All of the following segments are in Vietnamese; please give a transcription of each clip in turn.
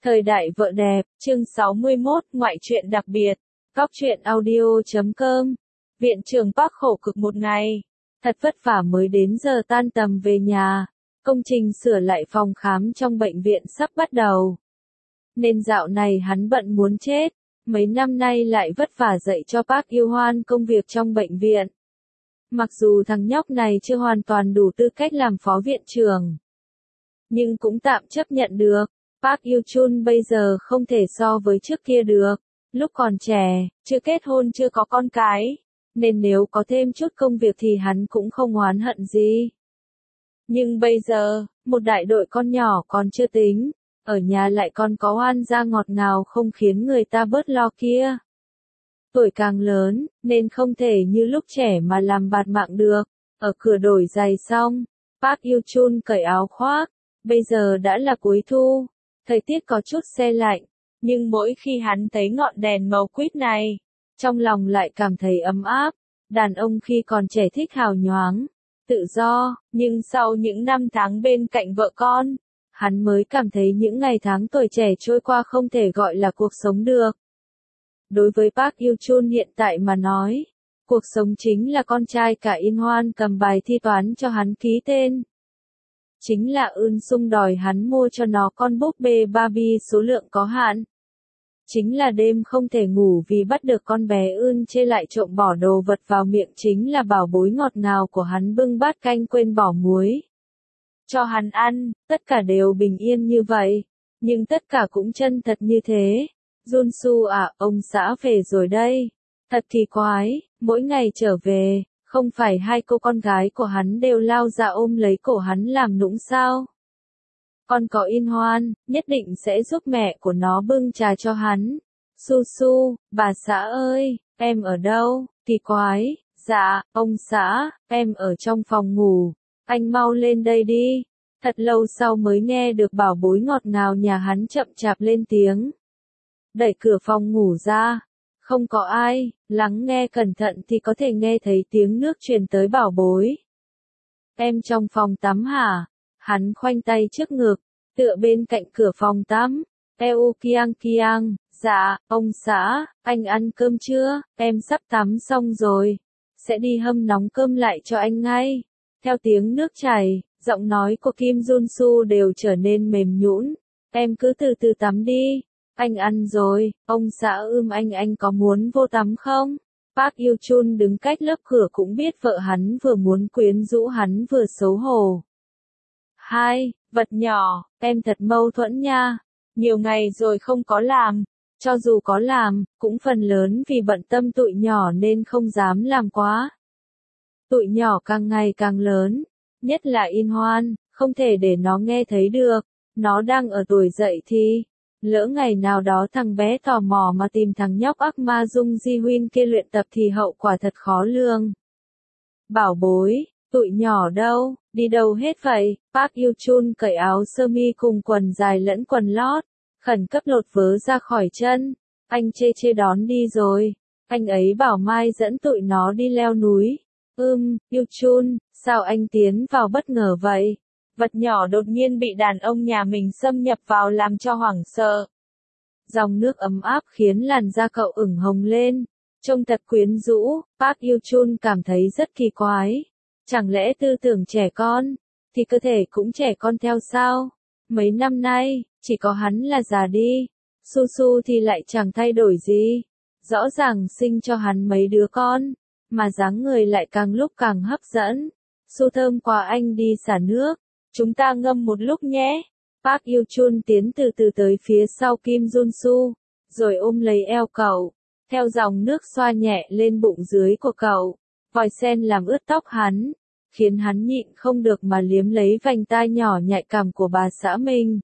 Thời đại vợ đẹp, chương 61, ngoại truyện đặc biệt. Góc truyện audio.com. Viện trưởng Park khổ cực một ngày. Thật vất vả mới đến giờ tan tầm về nhà. Công trình sửa lại phòng khám trong bệnh viện sắp bắt đầu. Nên dạo này hắn bận muốn chết. Mấy năm nay lại vất vả dạy cho Park Yêu Hoan công việc trong bệnh viện. Mặc dù thằng nhóc này chưa hoàn toàn đủ tư cách làm phó viện trưởng, nhưng cũng tạm chấp nhận được. Park Yêu Chun bây giờ không thể so với trước kia được. Lúc còn trẻ, chưa kết hôn chưa có con cái, nên nếu có thêm chút công việc thì hắn cũng không oán hận gì. Nhưng bây giờ, một đại đội con nhỏ còn chưa tính, ở nhà lại còn có oan gia ngọt ngào không khiến người ta bớt lo kia. Tuổi càng lớn, nên không thể như lúc trẻ mà làm bạt mạng được. Ở cửa đổi giày xong, Park Yêu Chun cởi áo khoác. Bây giờ đã là cuối thu, thời tiết có chút se lạnh, nhưng mỗi khi hắn thấy ngọn đèn màu quýt này, trong lòng lại cảm thấy ấm áp. Đàn ông khi còn trẻ thích hào nhoáng, tự do, nhưng sau những năm tháng bên cạnh vợ con, hắn mới cảm thấy những ngày tháng tuổi trẻ trôi qua không thể gọi là cuộc sống được. Đối với Park Yêu Chun hiện tại mà nói, cuộc sống chính là con trai cả In Hoan cầm bài thi toán cho hắn ký tên. Chính là Eun Sung đòi hắn mua cho nó con búp bê Barbie số lượng có hạn. Chính là đêm không thể ngủ vì bắt được con bé Eun chê lại trộm bỏ đồ vật vào miệng, chính là bảo bối ngọt ngào của hắn bưng bát canh quên bỏ muối cho hắn ăn, tất cả đều bình yên như vậy, nhưng tất cả cũng chân thật như thế. Junsu à, ông xã về rồi đây. Thật kỳ quái, mỗi ngày trở về, không phải hai cô con gái của hắn đều lao ra ôm lấy cổ hắn làm nũng sao? Con có In Hoan, nhất định sẽ giúp mẹ của nó bưng trà cho hắn. Su Su, bà xã ơi, em ở đâu? Kỳ quái, dạ, ông xã, em ở trong phòng ngủ, anh mau lên đây đi. Thật lâu sau mới nghe được bảo bối ngọt ngào nhà hắn chậm chạp lên tiếng. Đẩy cửa phòng ngủ ra, không có ai, lắng nghe cẩn thận thì có thể nghe thấy tiếng nước truyền tới bảo bối. Em trong phòng tắm hả? Hắn khoanh tay trước ngực, tựa bên cạnh cửa phòng tắm. Eo kiang kiang, dạ, ông xã, anh ăn cơm chưa? Em sắp tắm xong rồi, sẽ đi hâm nóng cơm lại cho anh ngay. Theo tiếng nước chảy, giọng nói của Kim Junsu đều trở nên mềm nhũn. Em cứ từ từ tắm đi. Anh ăn rồi, ông xã anh có muốn vô tắm không? Park Yêu Chun đứng cách lớp cửa cũng biết vợ hắn vừa muốn quyến rũ hắn vừa xấu hổ. Hai, vật nhỏ, em thật mâu thuẫn nha. Nhiều ngày rồi không có làm, cho dù có làm, cũng phần lớn vì bận tâm tụi nhỏ nên không dám làm quá. Tụi nhỏ càng ngày càng lớn, nhất là In Hoan, không thể để nó nghe thấy được. Nó đang ở tuổi dậy thì, lỡ ngày nào đó thằng bé tò mò mà tìm thằng nhóc ác ma Dung Ji Huyên kia luyện tập thì hậu quả thật khó lường. Bảo bối, tụi nhỏ đâu, đi đâu hết vậy? Park Yêu Chun cởi áo sơ mi cùng quần dài lẫn quần lót, khẩn cấp lột vớ ra khỏi chân. Anh chê đón đi rồi, anh ấy bảo mai dẫn tụi nó đi leo núi. Yêu Chun, sao anh tiến vào bất ngờ vậy? Vật nhỏ đột nhiên bị đàn ông nhà mình xâm nhập vào làm cho hoảng sợ. Dòng nước ấm áp khiến làn da cậu ửng hồng lên, trông thật quyến rũ. Park Yêu Chun cảm thấy rất kỳ quái. Chẳng lẽ tư tưởng trẻ con, thì cơ thể cũng trẻ con theo sao? Mấy năm nay, chỉ có hắn là già đi, Su Su thì lại chẳng thay đổi gì. Rõ ràng sinh cho hắn mấy đứa con, mà dáng người lại càng lúc càng hấp dẫn. Su thơm quá, anh đi xả nước, chúng ta ngâm một lúc nhé. Park Yêu Chun tiến từ từ tới phía sau Kim Junsu, rồi ôm lấy eo cậu, theo dòng nước xoa nhẹ lên bụng dưới của cậu. Vòi sen làm ướt tóc hắn, khiến hắn nhịn không được mà liếm lấy vành tai nhỏ nhạy cảm của bà xã mình.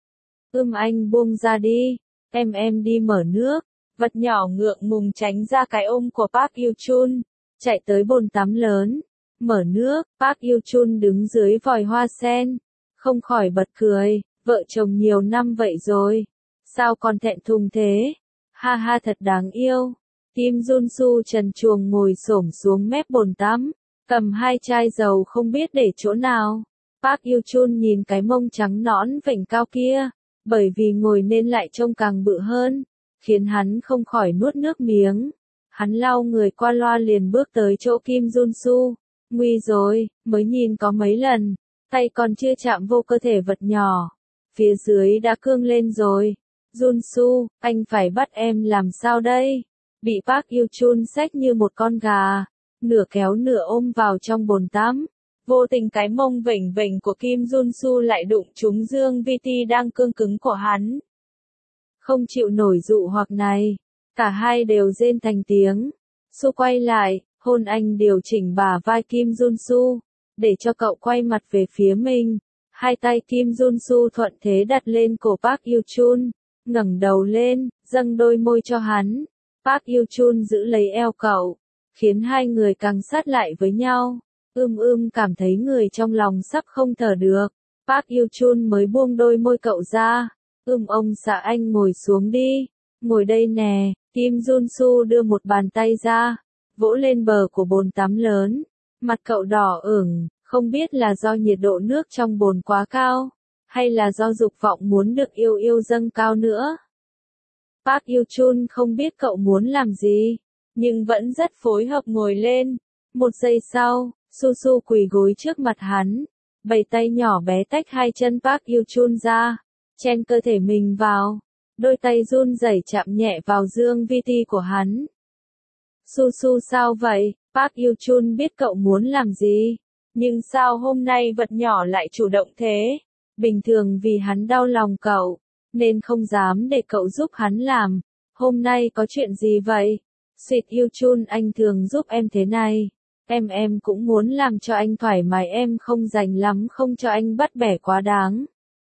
Anh buông ra đi, em đi mở nước. Vật nhỏ ngượng ngùng tránh ra cái ôm của Park Yêu Chun, chạy tới bồn tắm lớn, mở nước. Park Yêu Chun đứng dưới vòi hoa sen, không khỏi bật cười. Vợ chồng nhiều năm vậy rồi, sao còn thẹn thùng thế? Ha ha, thật đáng yêu. Kim Junsu trần truồng ngồi xổm xuống mép bồn tắm, cầm hai chai dầu không biết để chỗ nào. Park Yêu Chun nhìn cái mông trắng nõn vểnh cao kia, bởi vì ngồi nên lại trông càng bự hơn, khiến hắn không khỏi nuốt nước miếng. Hắn lau người qua loa liền bước tới chỗ Kim Jun-soo. Nguy rồi, mới nhìn có mấy lần, tay còn chưa chạm vô cơ thể vật nhỏ. Phía dưới đã cương lên rồi. Jun-soo, anh phải bắt em làm sao đây? Bị Park Yoo-chun xách như một con gà, nửa kéo nửa ôm vào trong bồn tắm. Vô tình cái mông vểnh vểnh của Kim Jun-soo lại đụng trúng Dương VT đang cương cứng của hắn. Không chịu nổi dụ hoặc này, cả hai đều rên thành tiếng. Su quay lại, hôn anh điều chỉnh bả vai Kim Jun-soo, để cho cậu quay mặt về phía mình. Hai tay Kim Jun-soo thuận thế đặt lên cổ Park Yoo-chun, ngẩng đầu lên, dâng đôi môi cho hắn. Park Yoo-chun giữ lấy eo cậu, khiến hai người càng sát lại với nhau. Cảm thấy người trong lòng sắp không thở được. Park Yoo-chun mới buông đôi môi cậu ra. Ông xã anh ngồi xuống đi. Ngồi đây nè. Kim Jun-soo đưa một bàn tay ra, vỗ lên bờ của bồn tắm lớn. Mặt cậu đỏ ửng, không biết là do nhiệt độ nước trong bồn quá cao, hay là do dục vọng muốn được yêu yêu dâng cao nữa. Park Yoo-chun không biết cậu muốn làm gì, nhưng vẫn rất phối hợp ngồi lên. Một giây sau, Su quỳ gối trước mặt hắn, bày tay nhỏ bé tách hai chân Park Yoo-chun ra, chen cơ thể mình vào. Đôi tay run rẩy chạm nhẹ vào dương VT của hắn. Su sao vậy? Park Yoo-chun biết cậu muốn làm gì, nhưng sao hôm nay vật nhỏ lại chủ động thế? Bình thường vì hắn đau lòng cậu, nên không dám để cậu giúp hắn làm. Hôm nay có chuyện gì vậy? Sweet Yoo-chun, anh thường giúp em thế này. Em cũng muốn làm cho anh thoải mái, em không rành lắm, không cho anh bắt bẻ quá đáng.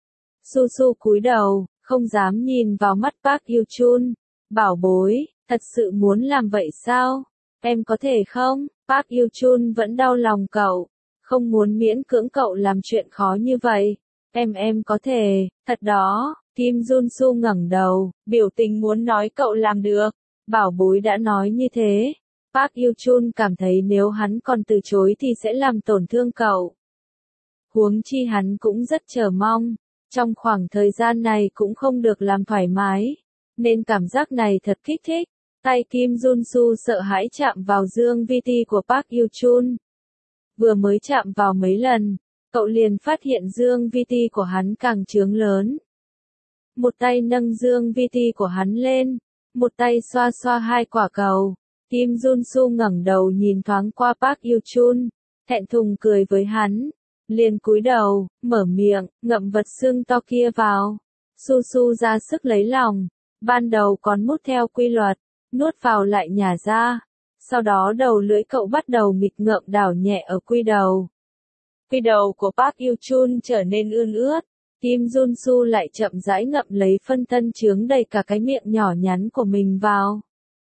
Su cúi đầu, không dám nhìn vào mắt Park Yoo-chun. Bảo bối, thật sự muốn làm vậy sao? Em có thể không? Park Yoo-chun vẫn đau lòng cậu, không muốn miễn cưỡng cậu làm chuyện khó như vậy. Em có thể, thật đó. Kim Jun-soo ngẩng đầu, biểu tình muốn nói cậu làm được. Bảo bối đã nói như thế. Park Yoo-chun cảm thấy nếu hắn còn từ chối thì sẽ làm tổn thương cậu. Huống chi hắn cũng rất chờ mong. Trong khoảng thời gian này cũng không được làm thoải mái, nên cảm giác này thật kích thích. Tay Kim Jun-soo sợ hãi chạm vào dương VT của Park Yoo-chun. Vừa mới chạm vào mấy lần, cậu liền phát hiện dương VT của hắn càng trướng lớn. Một tay nâng dương VT của hắn lên, một tay xoa xoa hai quả cầu. Kim Jun-soo ngẩng đầu nhìn thoáng qua Park Yoo-chun, thẹn thùng cười với hắn. Liền cúi đầu, mở miệng, ngậm vật xương to kia vào. Su ra sức lấy lòng. Ban đầu còn mút theo quy luật, nuốt vào lại nhả ra. Sau đó đầu lưỡi cậu bắt đầu nghịch ngợm đảo nhẹ ở quy đầu. Quy đầu của Park Yoo-chun trở nên ươn ướt. Kim Jun-soo lại chậm rãi ngậm lấy phân thân chướng đầy cả cái miệng nhỏ nhắn của mình vào.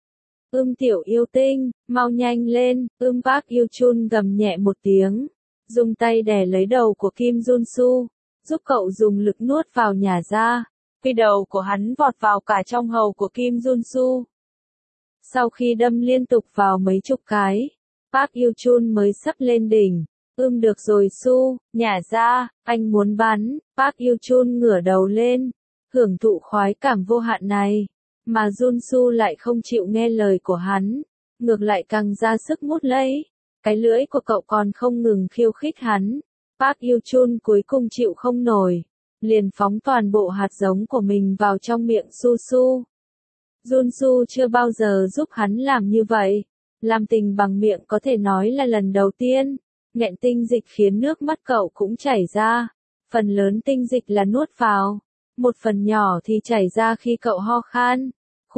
Tiểu yêu tinh, mau nhanh lên. Park Yoo-chun gầm nhẹ một tiếng, dùng tay đè lấy đầu của Kim Jun-soo, giúp cậu dùng lực nuốt vào nhả ra. Quy đầu của hắn vọt vào cả trong hầu của Kim Jun-soo. Sau khi đâm liên tục vào mấy chục cái, Park Yoo-chun mới sắp lên đỉnh. Được rồi Su, nhả ra, anh muốn bắn. Park Yoo-chun ngửa đầu lên, hưởng thụ khoái cảm vô hạn này. Mà Jun-soo lại không chịu nghe lời của hắn, ngược lại càng ra sức mút lấy. Cái lưỡi của cậu còn không ngừng khiêu khích hắn. Park Yoo-chun cuối cùng chịu không nổi, liền phóng toàn bộ hạt giống của mình vào trong miệng Su. Jun-soo chưa bao giờ giúp hắn làm như vậy. Làm tình bằng miệng có thể nói là lần đầu tiên. Nghẹn tinh dịch khiến nước mắt cậu cũng chảy ra. Phần lớn tinh dịch là nuốt vào. Một phần nhỏ thì chảy ra khi cậu ho khan.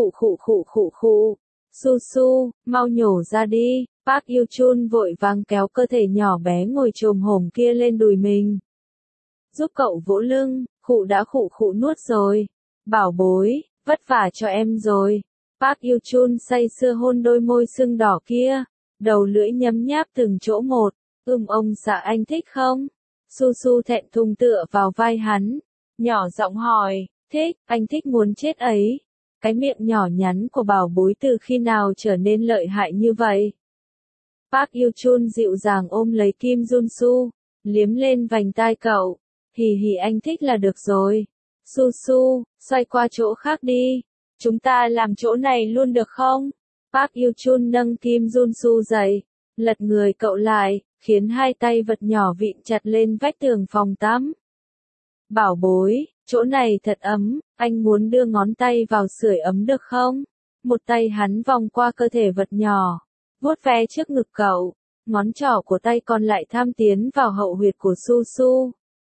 Khụ. Su, mau nhổ ra đi. Park Yoo-chun vội vàng kéo cơ thể nhỏ bé ngồi chồm hổm kia lên đùi mình. Giúp cậu vỗ lưng. Đã khụ nuốt rồi. Bảo bối, vất vả cho em rồi. Park Yoo-chun say sưa hôn đôi môi sưng đỏ kia, đầu lưỡi nhấm nháp từng chỗ một. Ông xã anh thích không? Su thẹn thùng tựa vào vai hắn, nhỏ giọng hỏi. Thích, anh thích muốn chết ấy. Cái miệng nhỏ nhắn của bảo bối từ khi nào trở nên lợi hại như vậy? Park Yoo-chun dịu dàng ôm lấy Kim Jun-soo, liếm lên vành tai cậu. Hì anh thích là được rồi. Su Su, xoay qua chỗ khác đi. Chúng ta làm chỗ này luôn được không? Park Yoo-chun nâng Kim Jun-su dậy, lật người cậu lại, khiến hai tay vật nhỏ vịn chặt lên vách tường phòng tắm. Bảo bối, chỗ này thật ấm, anh muốn đưa ngón tay vào sưởi ấm được không? Một tay hắn vòng qua cơ thể vật nhỏ, vuốt ve trước ngực cậu, ngón trỏ của tay còn lại tham tiến vào hậu huyệt của Su Su.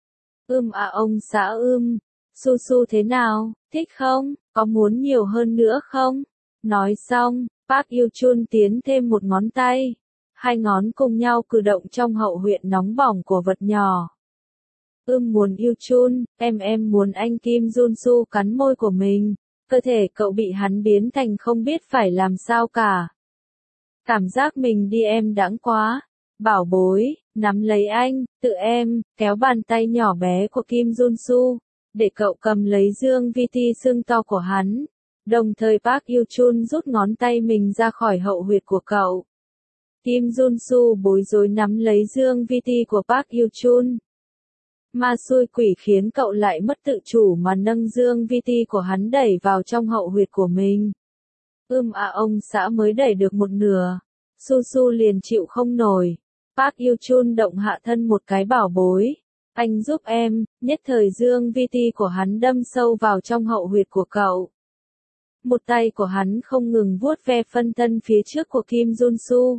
Ông xã Su Su thế nào, thích không, có muốn nhiều hơn nữa không? Nói xong, Park Yoo-chun tiến thêm một ngón tay. Hai ngón cùng nhau cử động trong hậu huyệt nóng bỏng của vật nhỏ. Muốn Yoo-chun, em muốn anh Kim Jun-su cắn môi của mình. Cơ thể cậu bị hắn biến thành không biết phải làm sao cả. Cảm giác mình đi em đãng quá. Bảo bối, nắm lấy anh, tự em, kéo bàn tay nhỏ bé của Kim Jun-su, để cậu cầm lấy dương vi ti xương to của hắn. Đồng thời Park Yoo-chun rút ngón tay mình ra khỏi hậu huyệt của cậu. Kim Jun-su bối rối nắm lấy dương vi ti của Park Yoo-chun. Ma xui quỷ khiến cậu lại mất tự chủ mà nâng dương vi ti của hắn đẩy vào trong hậu huyệt của mình. Ông xã mới đẩy được một nửa. Su Su liền chịu không nổi. Park Yoo-chun động hạ thân một cái bảo bối. Anh giúp em, nhất thời dương vi ti của hắn đâm sâu vào trong hậu huyệt của cậu. Một tay của hắn không ngừng vuốt ve phân thân phía trước của Kim Jun-su.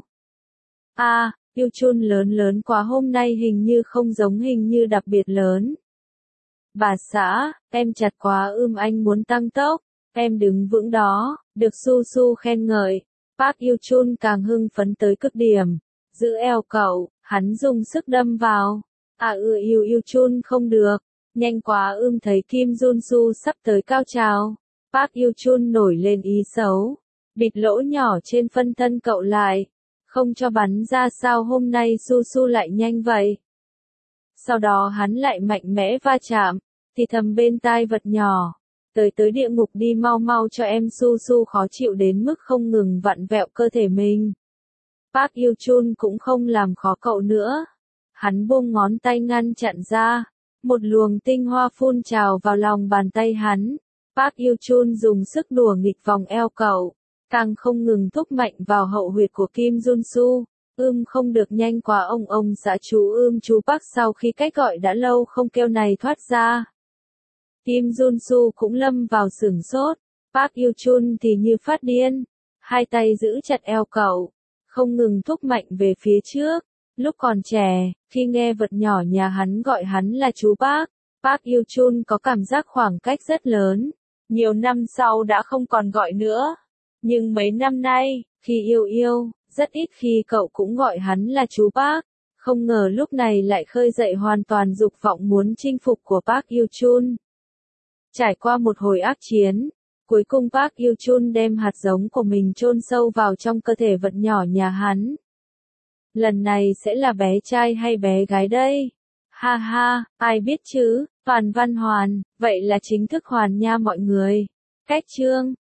Yoo-chun lớn quá hôm nay hình như không giống hình như đặc biệt lớn. Bà xã, em chặt quá anh muốn tăng tốc, em đứng vững đó, được Su Su khen ngợi. Park Yoo-chun càng hưng phấn tới cực điểm, giữ eo cậu, hắn dùng sức đâm vào. Yoo-chun không được, nhanh quá thấy Kim Jun-su sắp tới cao trào. Park Yoo-chun nổi lên ý xấu, bịt lỗ nhỏ trên phân thân cậu lại, không cho bắn ra sao hôm nay Su Su lại nhanh vậy. Sau đó hắn lại mạnh mẽ va chạm, thì thầm bên tai vật nhỏ, tới địa ngục đi mau cho em Su Su khó chịu đến mức không ngừng vặn vẹo cơ thể mình. Park Yoo-chun cũng không làm khó cậu nữa, hắn buông ngón tay ngăn chặn ra, một luồng tinh hoa phun trào vào lòng bàn tay hắn. Park Yoo-chun dùng sức đùa nghịch vòng eo cậu, càng không ngừng thúc mạnh vào hậu huyệt của Kim Jun-su. Không được nhanh quá ông xã chú Park sau khi cách gọi đã lâu không kêu này thoát ra. Kim Jun-su cũng lâm vào sửng sốt, Park Yoo-chun thì như phát điên, hai tay giữ chặt eo cậu, không ngừng thúc mạnh về phía trước. Lúc còn trẻ, khi nghe vật nhỏ nhà hắn gọi hắn là chú Park, Park Yoo-chun có cảm giác khoảng cách rất lớn. Nhiều năm sau đã không còn gọi nữa. Nhưng mấy năm nay, khi yêu, rất ít khi cậu cũng gọi hắn là chú Park. Không ngờ lúc này lại khơi dậy hoàn toàn dục vọng muốn chinh phục của Park Yoo-chun. Trải qua một hồi ác chiến, cuối cùng Park Yoo-chun đem hạt giống của mình chôn sâu vào trong cơ thể vật nhỏ nhà hắn. Lần này sẽ là bé trai hay bé gái đây? Ha ha, ai biết chứ, Toàn Văn Hoàn, vậy là chính thức hoàn nha mọi người. Cách chương